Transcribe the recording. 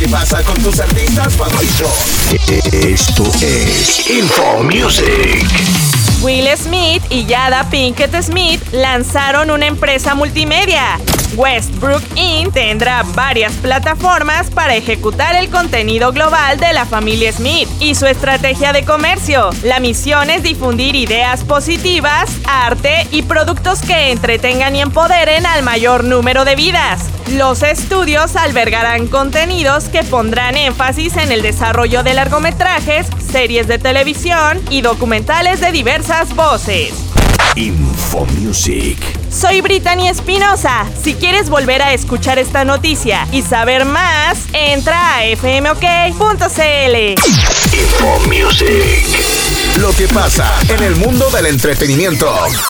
que pasa con tus artistas favoritos. Esto es Info Music. Will Smith y Jada Pinkett Smith lanzaron una empresa multimedia. Westbrook Inc. tendrá varias plataformas para ejecutar el contenido global de la familia Smith y su estrategia de comercio. La misión es difundir ideas positivas, arte y productos que entretengan y empoderen al mayor número de vidas. Los estudios albergarán contenidos que pondrán énfasis en el desarrollo de largometrajes, series de televisión y documentales de diversas voces. Info Music. Soy Brittany Espinosa. Si quieres volver a escuchar esta noticia y saber más, entra a fmok.cl. Info Music. Lo que pasa en el mundo del entretenimiento.